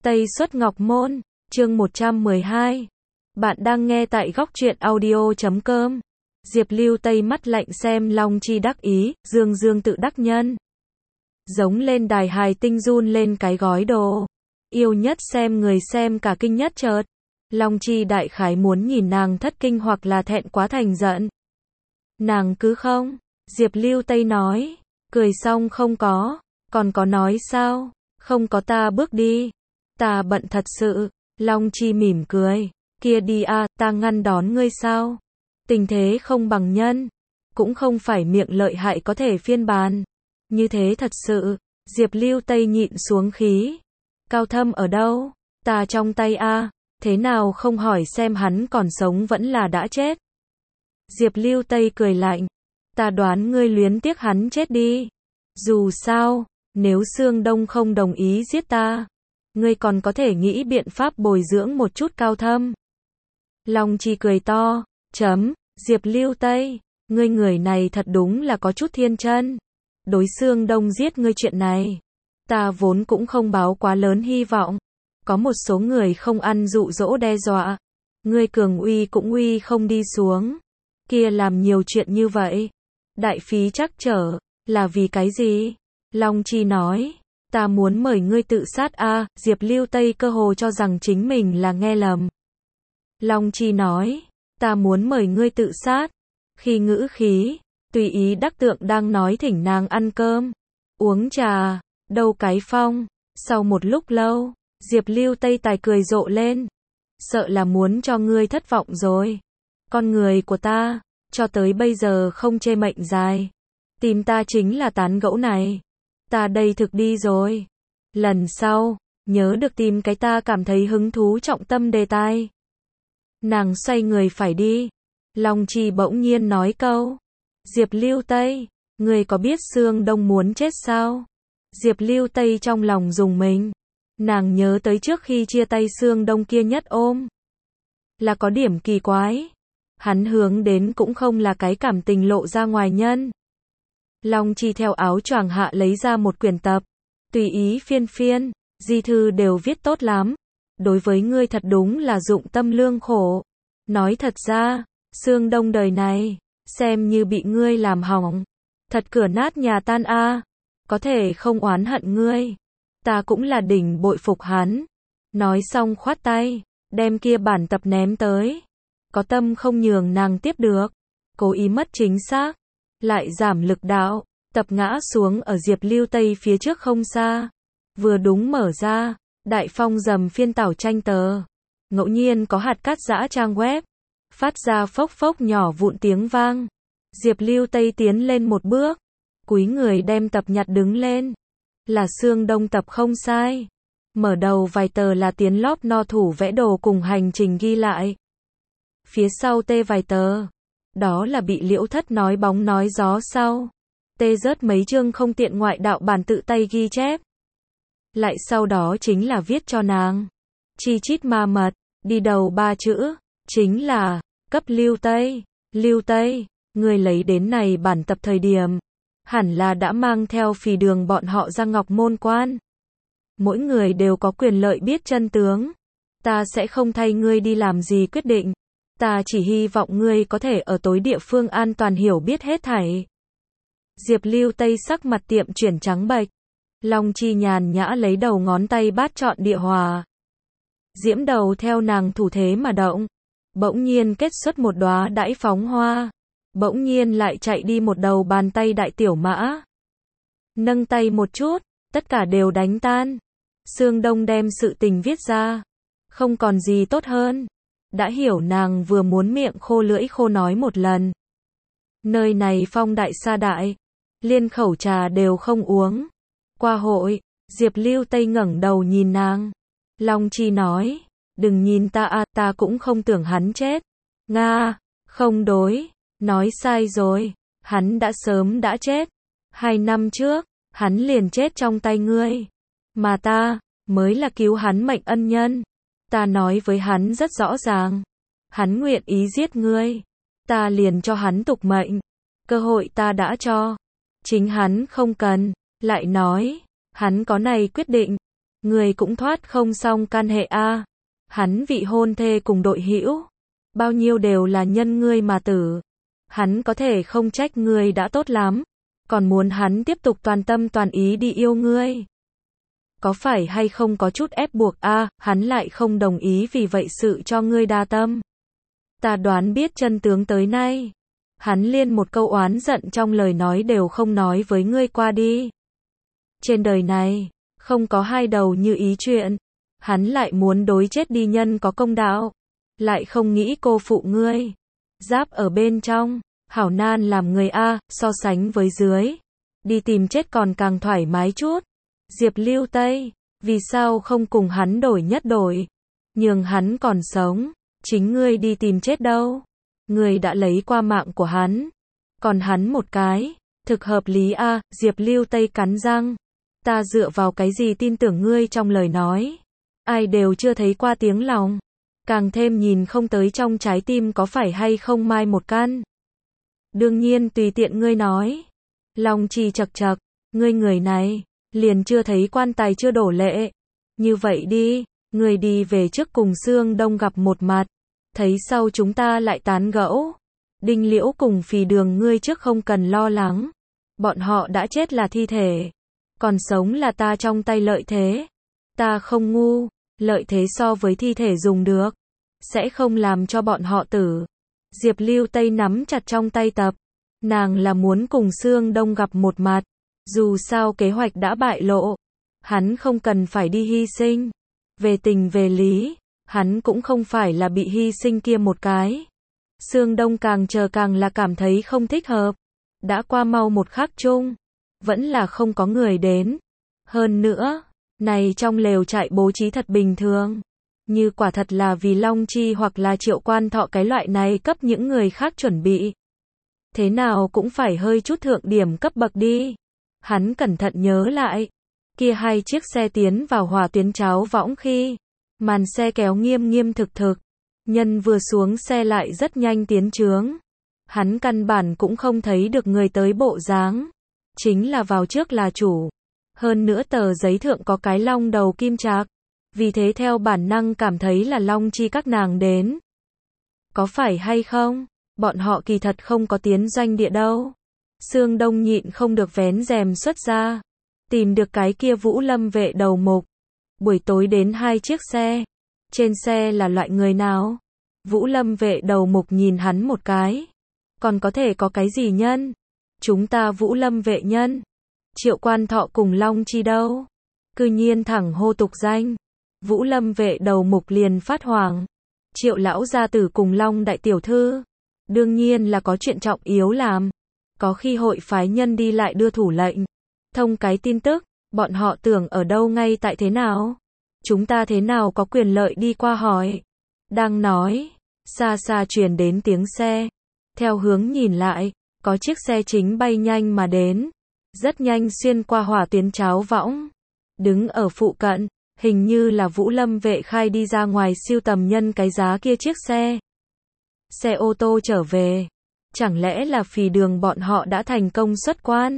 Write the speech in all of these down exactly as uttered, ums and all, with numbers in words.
Tây Xuất Ngọc Môn, chương một trăm mười hai. Bạn đang nghe tại góc truyện audio chấm com. Diệp Lưu Tây mắt lạnh xem Long Chi đắc ý, dương dương tự đắc nhân. Giống lên đài hài tinh run lên cái gói đồ. Yêu nhất xem người xem cả kinh nhất chợt. Long Chi đại khái muốn nhìn nàng thất kinh hoặc là thẹn quá thành giận. Nàng cứ không. Diệp Lưu Tây nói. Cười xong không có. Còn có nói sao? Không có ta bước đi. Ta bận thật sự. Long Chi mỉm cười. Kia đi à, ta ngăn đón ngươi sao? Tình thế không bằng nhân. Cũng không phải miệng lợi hại có thể phiên bàn. Như thế thật sự. Diệp Lưu Tây nhịn xuống khí. Cao Thâm ở đâu? Ta trong tay a. À, thế nào không hỏi xem hắn còn sống vẫn là đã chết? Diệp Lưu Tây cười lạnh. Ta đoán ngươi luyến tiếc hắn chết đi. Dù sao, nếu Sương Đông không đồng ý giết ta, ngươi còn có thể nghĩ biện pháp bồi dưỡng một chút Cao Thâm. Long Chi cười to, chấm, Diệp Lưu Tây, ngươi người này thật đúng là có chút thiên chân. Đối Sương Đông giết ngươi chuyện này, ta vốn cũng không báo quá lớn hy vọng. Có một số người không ăn dụ dỗ đe dọa, ngươi cường uy cũng uy không đi xuống. Kia làm nhiều chuyện như vậy, đại phí trắc trở, là vì cái gì? Long Chi nói, ta muốn mời ngươi tự sát a. À, Diệp Lưu Tây cơ hồ cho rằng chính mình là nghe lầm. Long Chi nói, ta muốn mời ngươi tự sát. Khi ngữ khí, tùy ý đắc tượng đang nói thỉnh nàng ăn cơm, uống trà, đâu cái phong. Sau một lúc lâu, Diệp Lưu Tây tài cười rộ lên. Sợ là muốn cho ngươi thất vọng rồi. Con người của ta, cho tới bây giờ không chê mệnh dài. Tìm ta chính là tán gẫu này. Ta đây thực đi rồi. Lần sau, nhớ được tìm cái ta cảm thấy hứng thú trọng tâm đề tài. Nàng xoay người phải đi. Long Chi bỗng nhiên nói câu. Diệp Lưu Tây, người có biết Sương Đông muốn chết sao? Diệp Lưu Tây trong lòng rùng mình. Nàng nhớ tới trước khi chia tay Sương Đông kia nhất ôm. Là có điểm kỳ quái. Hắn hướng đến cũng không là cái cảm tình lộ ra ngoài nhân. Long Chi theo áo choàng hạ lấy ra một quyển tập. Tùy ý phiên phiên, di thư đều viết tốt lắm. Đối với ngươi thật đúng là dụng tâm lương khổ. Nói thật ra, Sương Đông đời này, xem như bị ngươi làm hỏng. Thật cửa nát nhà tan a. À. Có thể không oán hận ngươi. Ta cũng là đỉnh bội phục hắn. Nói xong khoát tay, đem kia bản tập ném tới. Có tâm không nhường nàng tiếp được. Cố ý mất chính xác. Lại giảm lực đạo, tập ngã xuống ở Diệp Lưu Tây phía trước không xa. Vừa đúng mở ra, đại phong dầm phiên tảo tranh tờ. Ngẫu nhiên có hạt cát giã trang web. Phát ra phốc phốc nhỏ vụn tiếng vang. Diệp Lưu Tây tiến lên một bước. Cúi người đem tập nhặt đứng lên. Là Sương Đông tập không sai. Mở đầu vài tờ là tiến lóp no thủ vẽ đồ cùng hành trình ghi lại. Phía sau tê vài tờ. Đó là bị Liễu Thất nói bóng nói gió sau. Tê rớt mấy chương không tiện ngoại đạo bản tự tay ghi chép. Lại sau đó chính là viết cho nàng. Chi chít ma mật, đi đầu ba chữ, chính là, cấp Lưu Tây. Lưu Tây, người lấy đến này bản tập thời điểm. Hẳn là đã mang theo phì đường bọn họ ra Ngọc Môn Quan. Mỗi người đều có quyền lợi biết chân tướng. Ta sẽ không thay ngươi đi làm gì quyết định. Ta chỉ hy vọng ngươi có thể ở tối địa phương an toàn hiểu biết hết thảy. Diệp Lưu Tây sắc mặt tiệm chuyển trắng bệch. Long Chi nhàn nhã lấy đầu ngón tay bát chọn địa hòa. Diễm đầu theo nàng thủ thế mà động. Bỗng nhiên kết xuất một đóa đãi phóng hoa. Bỗng nhiên lại chạy đi một đầu bàn tay đại tiểu mã. Nâng tay một chút, tất cả đều đánh tan. Sương Đông đem sự tình viết ra. Không còn gì tốt hơn. Đã hiểu nàng vừa muốn miệng khô lưỡi khô nói một lần. Nơi này phong đại sa đại. Liên khẩu trà đều không uống. Qua hội, Diệp Lưu Tây ngẩng đầu nhìn nàng. Long Chi nói, đừng nhìn ta a, ta cũng không tưởng hắn chết. Nga, không đối, nói sai rồi, hắn đã sớm đã chết. Hai năm trước, hắn liền chết trong tay ngươi. Mà ta, mới là cứu hắn mệnh ân nhân. Ta nói với hắn rất rõ ràng. Hắn nguyện ý giết ngươi. Ta liền cho hắn tục mệnh. Cơ hội ta đã cho. Chính hắn không cần. Lại nói, hắn có này quyết định. Người cũng thoát không xong can hệ a. Hắn vị hôn thê cùng đội hữu, bao nhiêu đều là nhân ngươi mà tử. Hắn có thể không trách ngươi đã tốt lắm, còn muốn hắn tiếp tục toàn tâm toàn ý đi yêu ngươi. Có phải hay không có chút ép buộc a, hắn lại không đồng ý vì vậy sự cho ngươi đa tâm. Ta đoán biết chân tướng tới nay. Hắn liên một câu oán giận trong lời nói đều không nói với ngươi qua đi. Trên đời này, không có hai đầu như ý chuyện. Hắn lại muốn đối chết đi nhân có công đạo. Lại không nghĩ cô phụ ngươi. Giáp ở bên trong, hảo nan làm người a, so sánh với dưới. Đi tìm chết còn càng thoải mái chút. Diệp Lưu Tây, vì sao không cùng hắn đổi nhất đổi? Nhường hắn còn sống, chính ngươi đi tìm chết đâu? Ngươi đã lấy qua mạng của hắn, còn hắn một cái, thực hợp lý a. À, Diệp Lưu Tây cắn răng, ta dựa vào cái gì tin tưởng ngươi trong lời nói? Ai đều chưa thấy qua tiếng lòng, càng thêm nhìn không tới trong trái tim có phải hay không mai một căn. Đương nhiên tùy tiện ngươi nói. Long Chi chật chật, ngươi người này, liền chưa thấy quan tài chưa đổ lệ. Như vậy đi, ngươi đi về trước cùng Sương Đông gặp một mặt, thấy sau chúng ta lại tán gẫu. Đinh Liễu cùng Phì Đường ngươi trước không cần lo lắng, bọn họ đã chết là thi thể, còn sống là ta trong tay lợi thế. Ta không ngu, lợi thế so với thi thể dùng được, sẽ không làm cho bọn họ tử. Diệp Lưu Tây nắm chặt trong tay tập, nàng là muốn cùng Sương Đông gặp một mặt. Dù sao kế hoạch đã bại lộ, hắn không cần phải đi hy sinh. Về tình về lý, hắn cũng không phải là bị hy sinh kia một cái. Sương Đông càng chờ càng là cảm thấy không thích hợp. Đã qua mau một khắc chung, vẫn là không có người đến. Hơn nữa, này trong lều trại bố trí thật bình thường. Như quả thật là vì Long Chi hoặc là Triệu Quan Thọ cái loại này cấp những người khác chuẩn bị. Thế nào cũng phải hơi chút thượng điểm cấp bậc đi. Hắn cẩn thận nhớ lại, kia hai chiếc xe tiến vào hỏa tuyến cháo võng khi, màn xe kéo nghiêm nghiêm thực thực, nhân vừa xuống xe lại rất nhanh tiến chướng. Hắn căn bản cũng không thấy được người tới bộ dáng, chính là vào trước là chủ. Hơn nữa tờ giấy thượng có cái long đầu kim trạc, vì thế theo bản năng cảm thấy là Long Chi các nàng đến. Có phải hay không? Bọn họ kỳ thật không có tiến doanh địa đâu. Sương Đông nhịn không được vén rèm xuất ra, tìm được cái kia Vũ Lâm vệ đầu mục. Buổi tối đến hai chiếc xe, trên xe là loại người nào? Vũ Lâm vệ đầu mục nhìn hắn một cái, còn có thể có cái gì nhân? Chúng ta Vũ Lâm vệ nhân, Triệu Quan Thọ cùng Long Chi đâu? Cư nhiên thẳng hô tục danh. Vũ Lâm vệ đầu mục liền phát hoảng. Triệu lão gia tử cùng Long đại tiểu thư, đương nhiên là có chuyện trọng yếu làm. Có khi hội phái nhân đi lại đưa thủ lệnh, thông cái tin tức, bọn họ tưởng ở đâu ngay tại thế nào? Chúng ta thế nào có quyền lợi đi qua hỏi? Đang nói, xa xa truyền đến tiếng xe. Theo hướng nhìn lại, có chiếc xe chính bay nhanh mà đến, rất nhanh xuyên qua hỏa tuyến cháo võng. Đứng ở phụ cận, hình như là Vũ Lâm vệ khai đi ra ngoài siêu tầm nhân cái giá kia chiếc xe. Xe ô tô trở về. Chẳng lẽ là Phì Đường bọn họ đã thành công xuất quan?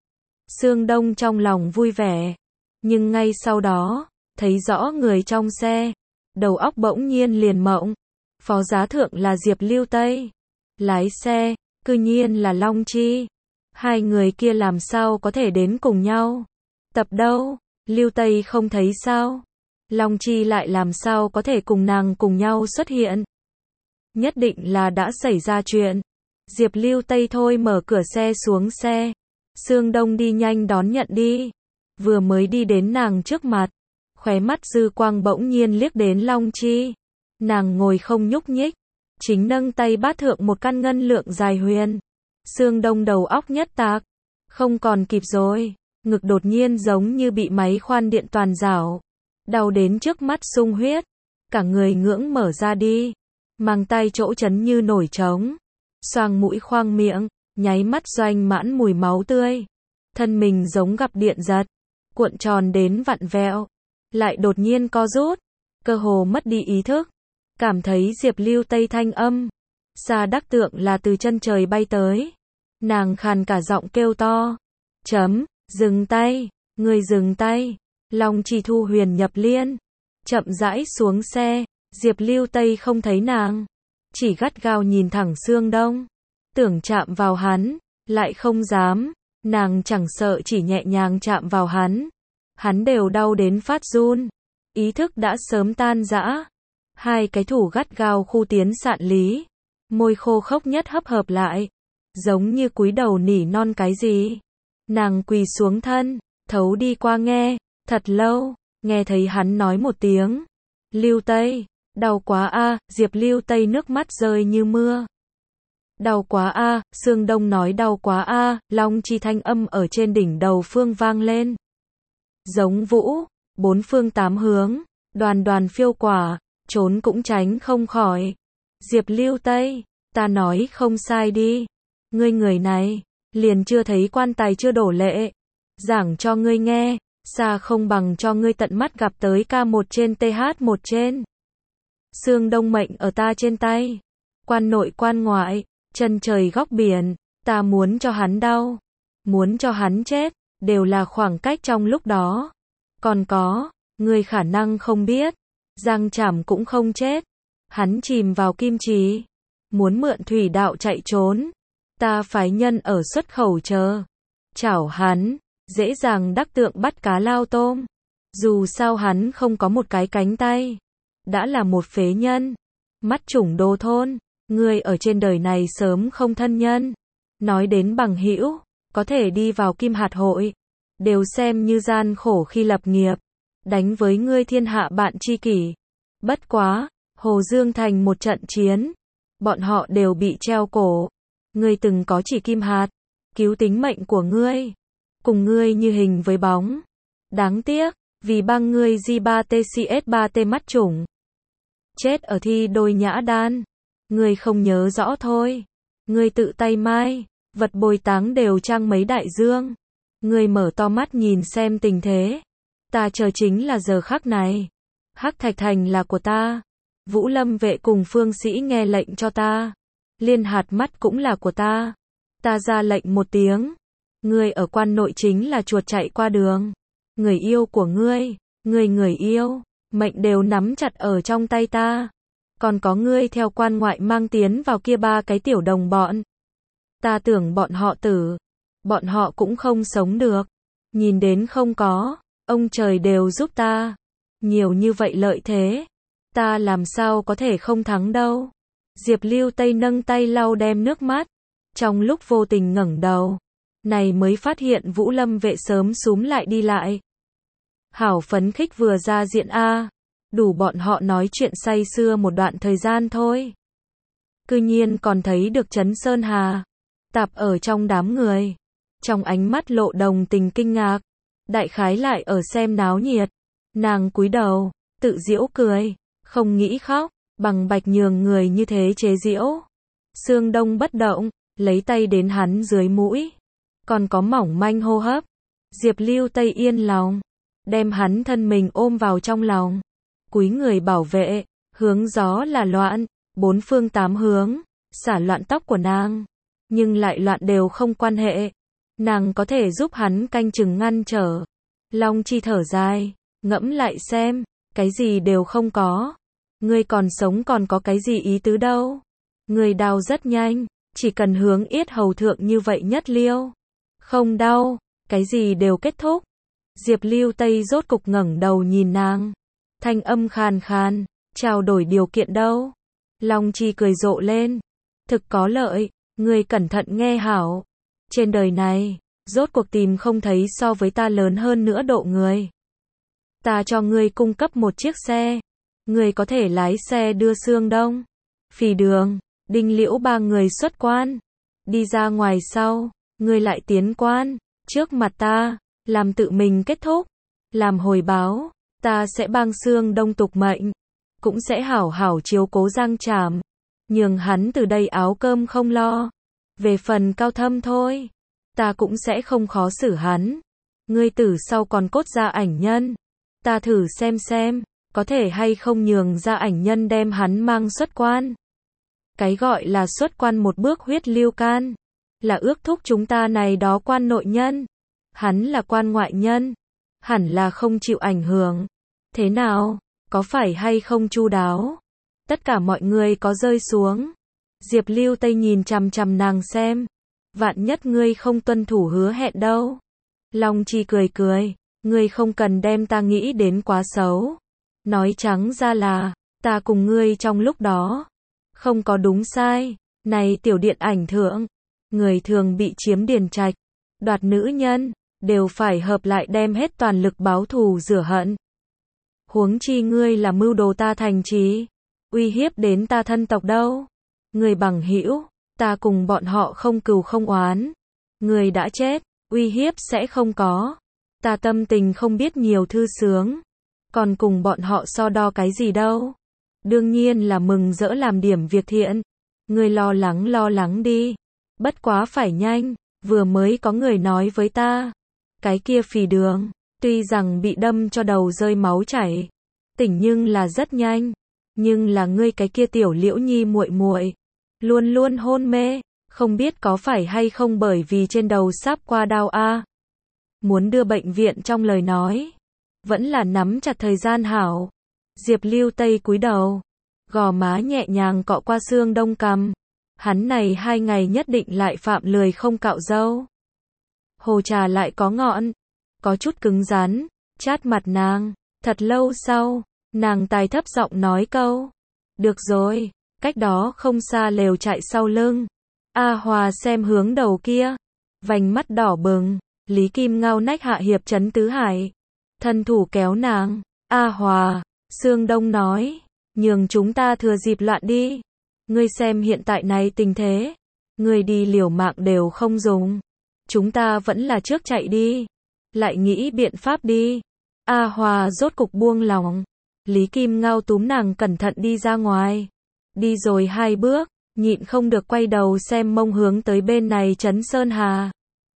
Sương Đông trong lòng vui vẻ, nhưng ngay sau đó, thấy rõ người trong xe, đầu óc bỗng nhiên liền mộng. Phó giá thượng là Diệp Lưu Tây, lái xe, cư nhiên là Long Chi. Hai người kia làm sao có thể đến cùng nhau? Tập đâu? Lưu Tây không thấy sao? Long Chi lại làm sao có thể cùng nàng cùng nhau xuất hiện? Nhất định là đã xảy ra chuyện. Diệp Lưu Tây thôi mở cửa xe xuống xe. Sương Đông đi nhanh đón nhận đi. Vừa mới đi đến nàng trước mặt, khóe mắt dư quang bỗng nhiên liếc đến Long Chi. Nàng ngồi không nhúc nhích, chính nâng tay bát thượng một căn ngân lượng dài huyền. Sương Đông đầu óc nhất tạc, không còn kịp rồi, ngực đột nhiên giống như bị máy khoan điện toàn rảo, đau đến trước mắt sung huyết, cả người ngưỡng mở ra đi, mang tay chỗ chấn như nổi trống, xoang mũi khoang miệng, nháy mắt doanh mãn mùi máu tươi, thân mình giống gặp điện giật, cuộn tròn đến vặn vẹo, lại đột nhiên co rút, cơ hồ mất đi ý thức, cảm thấy Diệp Lưu Tây thanh âm, xa đắc tượng là từ chân trời bay tới, nàng khàn cả giọng kêu to, chấm, dừng tay, người dừng tay, Long Chi Thu Huyền nhập liên, chậm rãi xuống xe, Diệp Lưu Tây không thấy nàng, chỉ gắt gao nhìn thẳng Sương Đông, tưởng chạm vào hắn, lại không dám, nàng chẳng sợ chỉ nhẹ nhàng chạm vào hắn, hắn đều đau đến phát run, ý thức đã sớm tan rã, hai cái thủ gắt gao khu tiến sạn lý, môi khô khốc nhất hấp hợp lại, giống như cúi đầu nỉ non cái gì. Nàng quỳ xuống thân, thấu đi qua nghe, thật lâu, nghe thấy hắn nói một tiếng, Lưu Tây, đau quá a, Diệp Lưu Tây nước mắt rơi như mưa. Đau quá a, Sương Đông nói đau quá a, Long Chi thanh âm ở trên đỉnh đầu phương vang lên. Giống vũ, bốn phương tám hướng, đoàn đoàn phiêu quả, trốn cũng tránh không khỏi. Diệp Lưu Tây, ta nói không sai đi, ngươi người này, liền chưa thấy quan tài chưa đổ lệ, giảng cho ngươi nghe, xa không bằng cho ngươi tận mắt gặp tới ca một trên th một trên. Sương Đông mệnh ở ta trên tay, quan nội quan ngoại, chân trời góc biển, ta muốn cho hắn đau, muốn cho hắn chết, đều là khoảng cách trong lúc đó. Còn có, ngươi khả năng không biết, Giang Trảm cũng không chết, hắn chìm vào kim trì, muốn mượn thủy đạo chạy trốn, ta phái nhân ở xuất khẩu chờ, chảo hắn, dễ dàng đắc tượng bắt cá lao tôm, dù sao hắn không có một cái cánh tay, đã là một phế nhân, mắt chủng đồ thôn, ngươi ở trên đời này sớm không thân nhân, nói đến bằng hữu, có thể đi vào kim hạt hội, đều xem như gian khổ khi lập nghiệp, đánh với ngươi thiên hạ bạn tri kỷ. Bất quá, Hồ Dương Thành một trận chiến, bọn họ đều bị treo cổ, ngươi từng có chỉ kim hạt, cứu tính mệnh của ngươi, cùng ngươi như hình với bóng. Đáng tiếc, vì băng ngươi G ba T C S ba T mắt chủng, chết ở thi đôi nhã đan, ngươi không nhớ rõ thôi, ngươi tự tay mai, vật bồi táng đều trang mấy đại dương, ngươi mở to mắt nhìn xem tình thế, ta chờ chính là giờ khắc này, Hắc Thạch Thành là của ta, Vũ Lâm vệ cùng phương sĩ nghe lệnh cho ta, Liên hạt mắt cũng là của ta, ta ra lệnh một tiếng, ngươi ở quan nội chính là chuột chạy qua đường, người yêu của ngươi, ngươi người yêu, mệnh đều nắm chặt ở trong tay ta, còn có ngươi theo quan ngoại mang tiến vào kia ba cái tiểu đồng bọn, ta tưởng bọn họ tử, bọn họ cũng không sống được, nhìn đến không có, ông trời đều giúp ta, nhiều như vậy lợi thế, ta làm sao có thể không thắng đâu. Diệp Lưu Tây nâng tay lau đem nước mắt, trong lúc vô tình ngẩng đầu, này mới phát hiện Vũ Lâm vệ sớm xúm lại đi lại. Hảo phấn khích vừa ra diện a, đủ bọn họ nói chuyện say sưa một đoạn thời gian thôi. Cư nhiên còn thấy được Trấn Sơn Hà, tạp ở trong đám người, trong ánh mắt lộ đồng tình kinh ngạc, đại khái lại ở xem náo nhiệt, nàng cúi đầu, tự giễu cười, không nghĩ khóc, bằng bạch nhường người như thế chế giễu. Sương Đông bất động, lấy tay đến hắn dưới mũi, còn có mỏng manh hô hấp. Diệp Lưu Tây yên lòng, đem hắn thân mình ôm vào trong lòng, cúi người bảo vệ, hướng gió là loạn, bốn phương tám hướng, xả loạn tóc của nàng, nhưng lại loạn đều không quan hệ, nàng có thể giúp hắn canh chừng ngăn trở. Long Chi thở dài, ngẫm lại xem, cái gì đều không có, ngươi còn sống còn có cái gì ý tứ đâu, ngươi đau rất nhanh, chỉ cần hướng yết hầu thượng như vậy nhất liêu, không đau, cái gì đều kết thúc. Diệp Lưu Tây rốt cục ngẩng đầu nhìn nàng, thanh âm khàn khàn, trao đổi điều kiện đâu. Long Chi cười rộ lên, thực có lợi, ngươi cẩn thận nghe hảo, trên đời này, rốt cuộc tìm không thấy so với ta lớn hơn nữa độ người. Ta cho ngươi cung cấp một chiếc xe, ngươi có thể lái xe đưa Sương Đông, Phì Đường, Đinh Liễu ba người xuất quan, đi ra ngoài sau, ngươi lại tiến quan, trước mặt ta, làm tự mình kết thúc, làm hồi báo, ta sẽ bang Sương Đông tục mệnh, cũng sẽ hảo hảo chiếu cố Giang Trảm, nhường hắn từ đây áo cơm không lo. Về phần Cao Thâm thôi, ta cũng sẽ không khó xử hắn. Ngươi tử sau còn cốt ra ảnh nhân, ta thử xem xem, có thể hay không nhường ra ảnh nhân đem hắn mang xuất quan. Cái gọi là xuất quan một bước huyết lưu can, là ước thúc chúng ta này đó quan nội nhân, hắn là quan ngoại nhân, hẳn là không chịu ảnh hưởng. Thế nào, có phải hay không chu đáo? Tất cả mọi người có rơi xuống. Diệp Lưu Tây nhìn chằm chằm nàng xem. Vạn nhất ngươi không tuân thủ hứa hẹn đâu. Long Chi cười cười, ngươi không cần đem ta nghĩ đến quá xấu. Nói trắng ra là, ta cùng ngươi trong lúc đó, không có đúng sai. Này tiểu điện ảnh thượng, người thường bị chiếm điền trạch, đoạt nữ nhân, đều phải hợp lại đem hết toàn lực báo thù rửa hận. Huống chi ngươi là mưu đồ ta thành trì, uy hiếp đến ta thân tộc đâu. Người bằng hữu, ta cùng bọn họ không cừu không oán. Người đã chết, uy hiếp sẽ không có. Ta tâm tình không biết nhiều thư sướng, còn cùng bọn họ so đo cái gì đâu. Đương nhiên là mừng rỡ làm điểm việc thiện. Người lo lắng lo lắng đi. Bất quá phải nhanh, vừa mới có người nói với ta. Cái kia Phì Đường, tuy rằng bị đâm cho đầu rơi máu chảy, tỉnh nhưng là rất nhanh. Nhưng là ngươi cái kia tiểu Liễu Nhi muội muội, luôn luôn hôn mê, không biết có phải hay không bởi vì trên đầu sắp qua đau a. Muốn đưa bệnh viện trong lời nói, vẫn là nắm chặt thời gian hảo. Diệp Lưu Tây cúi đầu, gò má nhẹ nhàng cọ qua xương đông cằm. Hắn này hai ngày nhất định lại phạm lười không cạo râu. Hồ trà lại có ngọn, có chút cứng rắn, chát mặt nàng. Thật lâu sau, nàng tài thấp giọng nói câu. Được rồi, cách đó không xa lều trại sau lưng. A Hòa xem hướng đầu kia, vành mắt đỏ bừng. Lý Kim Ngao nách hạ hiệp trấn tứ hải, thân thủ kéo nàng. A Hòa, Sương Đông nói, nhường chúng ta thừa dịp loạn đi. Ngươi xem hiện tại này tình thế, ngươi đi liều mạng đều không dùng. Chúng ta vẫn là trước chạy đi, lại nghĩ biện pháp đi. A Hòa rốt cục buông lòng. Lý Kim Ngao túm nàng cẩn thận đi ra ngoài. Đi rồi hai bước, nhịn không được quay đầu xem mông hướng tới bên này trấn Sơn Hà.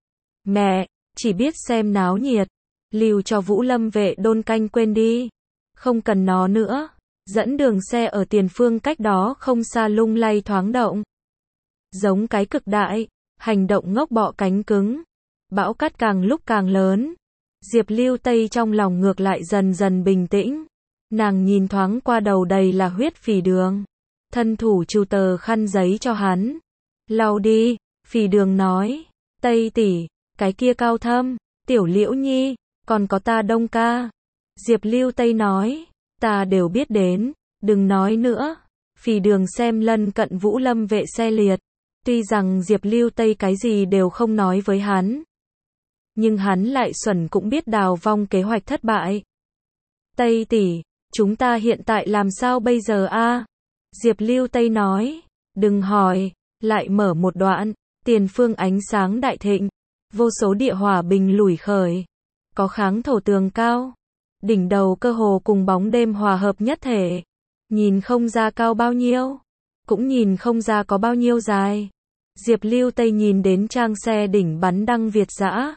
Mẹ, chỉ biết xem náo nhiệt, lưu cho Vũ Lâm vệ đôn canh quên đi. Không cần nó nữa. Dẫn đường xe ở tiền phương cách đó không xa lung lay thoáng động. Giống cái cực đại, hành động ngốc bọ cánh cứng. Bão cát càng lúc càng lớn. Diệp Lưu Tây trong lòng ngược lại dần dần bình tĩnh. Nàng nhìn thoáng qua đầu đầy là huyết Phì Đường. Thân thủ chịu tờ khăn giấy cho hắn. Lau đi, Phì Đường nói. Tây tỷ, cái kia Cao Thâm, Tiểu Liễu Nhi, còn có ta Đông ca. Diệp Lưu Tây nói. Ta đều biết đến, đừng nói nữa. Phì Đường xem lân cận Vũ Lâm vệ xe liệt. Tuy rằng Diệp Lưu Tây cái gì đều không nói với hắn, nhưng hắn lại xuẩn cũng biết đào vong kế hoạch thất bại. Tây tỷ, chúng ta hiện tại làm sao bây giờ a? Diệp Lưu Tây nói. Đừng hỏi, lại mở một đoạn. Tiền phương ánh sáng đại thịnh, vô số địa hỏa bình lủi khởi, có kháng thổ tường cao. Đỉnh đầu cơ hồ cùng bóng đêm hòa hợp nhất thể. Nhìn không ra cao bao nhiêu, cũng nhìn không ra có bao nhiêu dài. Diệp Lưu Tây nhìn đến trang xe đỉnh bắn đăng Việt dã.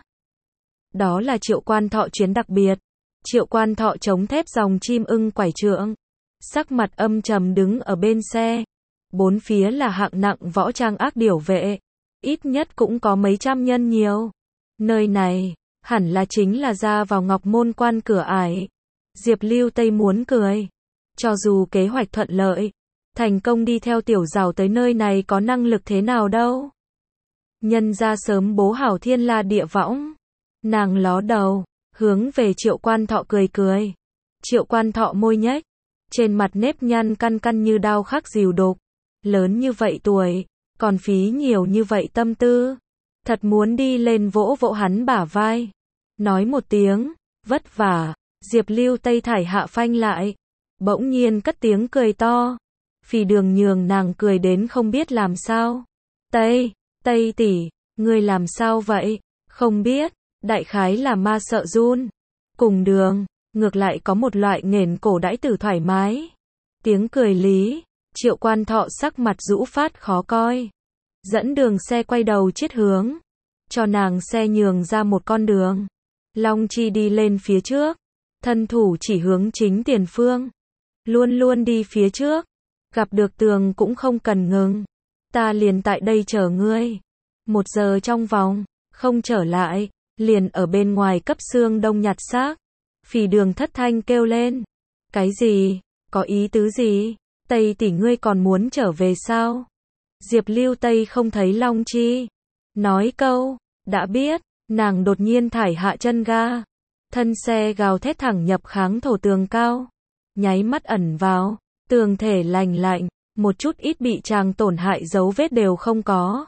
Đó là Triệu Quan Thọ chuyến đặc biệt. Triệu Quan Thọ chống thép dòng chim ưng quải trượng, sắc mặt âm trầm đứng ở bên xe. Bốn phía là hạng nặng võ trang ác điểu vệ, ít nhất cũng có mấy trăm nhân nhiều. Nơi này hẳn là chính là ra vào Ngọc Môn quan cửa ải. Diệp Lưu Tây muốn cười. Cho dù kế hoạch thuận lợi, thành công đi theo tiểu giàu tới nơi này có năng lực thế nào đâu. Nhân ra sớm bố hảo thiên la địa võng. Nàng ló đầu, hướng về Triệu Quan Thọ cười cười. Triệu Quan Thọ môi nhếch, trên mặt nếp nhăn căn căn như đao khắc dìu đục. Lớn như vậy tuổi, còn phí nhiều như vậy tâm tư. Thật muốn đi lên vỗ vỗ hắn bả vai. Nói một tiếng, vất vả. Diệp Lưu Tây thải hạ phanh lại. Bỗng nhiên cất tiếng cười to. Phì Đường nhường nàng cười đến không biết làm sao. Tây, Tây tỷ, ngươi làm sao vậy? Không biết, đại khái là ma sợ run. Cùng Đường, ngược lại có một loại nghển cổ đãi tử thoải mái. Tiếng cười lý, Triệu Quan Thọ sắc mặt rũ phát khó coi. Dẫn đường xe quay đầu chiết hướng, cho nàng xe nhường ra một con đường. Long Chi đi lên phía trước, thân thủ chỉ hướng chính tiền phương. Luôn luôn đi phía trước, gặp được tường cũng không cần ngừng. Ta liền tại đây chờ ngươi. Một giờ trong vòng, không trở lại, Liền ở bên ngoài cấp xương đông nhặt xác. Phỉ Đường thất thanh kêu lên. Cái gì? Có ý tứ gì? Tây tỷ ngươi còn muốn trở về sao? Diệp Lưu Tây không thấy Long Chi. Nói câu, đã biết, nàng đột nhiên thải hạ chân ga. Thân xe gào thét thẳng nhập kháng thổ tường cao. Nháy mắt ẩn vào, tường thể lành lạnh, một chút ít bị chàng tổn hại dấu vết đều không có.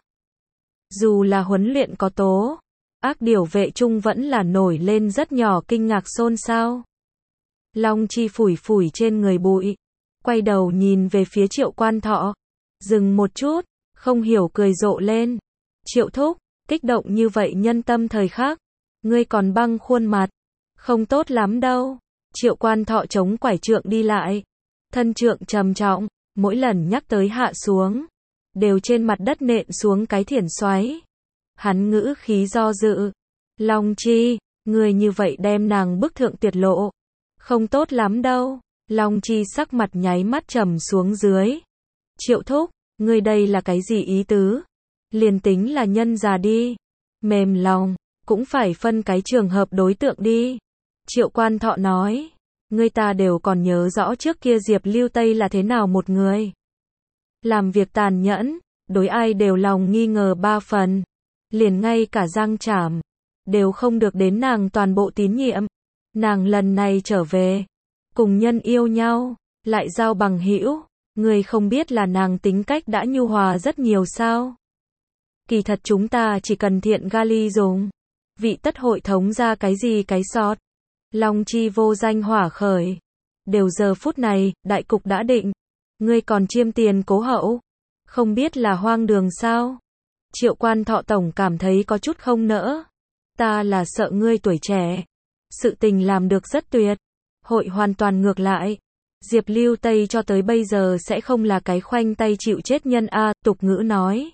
Dù là huấn luyện có tố, ác điểu vệ trung vẫn là nổi lên rất nhỏ kinh ngạc xôn xao. Long Chi phủi phủi trên người bụi, quay đầu nhìn về phía Triệu Quan Thọ, dừng một chút, không hiểu cười rộ lên. Triệu thúc, kích động như vậy nhân tâm thời khắc, ngươi còn băng khuôn mặt, không tốt lắm đâu. Triệu Quan Thọ chống quải trượng đi lại, thân trượng trầm trọng, mỗi lần nhắc tới hạ xuống, đều trên mặt đất nện xuống cái thiển xoáy. Hắn ngữ khí do dự. Long Chi, người như vậy đem nàng bức thượng tuyệt lộ, không tốt lắm đâu. Long Chi sắc mặt nháy mắt trầm xuống dưới. Triệu thúc, ngươi đây là cái gì ý tứ? Liền tính là nhân già đi, mềm lòng, cũng phải phân cái trường hợp đối tượng đi. Triệu Quan Thọ nói, ngươi ta đều còn nhớ rõ trước kia Diệp Lưu Tây là thế nào một người. Làm việc tàn nhẫn, đối ai đều lòng nghi ngờ ba phần. Liền ngay cả Giang Trảm, đều không được đến nàng toàn bộ tín nhiệm. Nàng lần này trở về, cùng nhân yêu nhau, lại giao bằng hữu, người không biết là nàng tính cách đã nhu hòa rất nhiều sao. Kỳ thật chúng ta chỉ cần thiện gali dùng, vị tất hội thống ra cái gì cái sọt. Long Chi vô danh hỏa khởi. Đều giờ phút này, đại cục đã định. Ngươi còn chiêm tiền cố hậu, không biết là hoang đường sao. Triệu Quan Thọ tổng cảm thấy có chút không nỡ. Ta là sợ ngươi tuổi trẻ, sự tình làm được rất tuyệt, hội hoàn toàn ngược lại. Diệp Lưu Tây cho tới bây giờ sẽ không là cái khoanh tay chịu chết nhân a. Tục ngữ nói,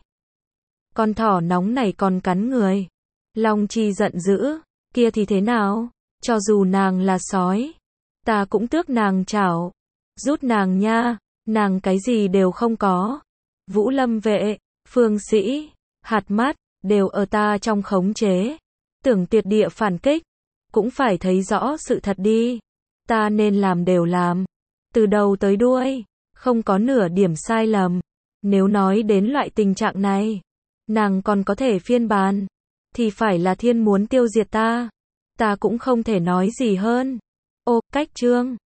con thỏ nóng này còn cắn người. Long Chi giận dữ, kia thì thế nào? Cho dù nàng là sói, ta cũng tước nàng chảo, rút nàng nha. Nàng cái gì đều không có. Vũ Lâm vệ, Phương Sĩ, Hạt Mắt, đều ở ta trong khống chế. Tưởng tuyệt địa phản kích, cũng phải thấy rõ sự thật đi. Ta nên làm đều làm, từ đầu tới đuôi, không có nửa điểm sai lầm. Nếu nói đến loại tình trạng này, nàng còn có thể phiên bản, thì phải là thiên muốn tiêu diệt ta. Ta cũng không thể nói gì hơn. Ô, cách chương.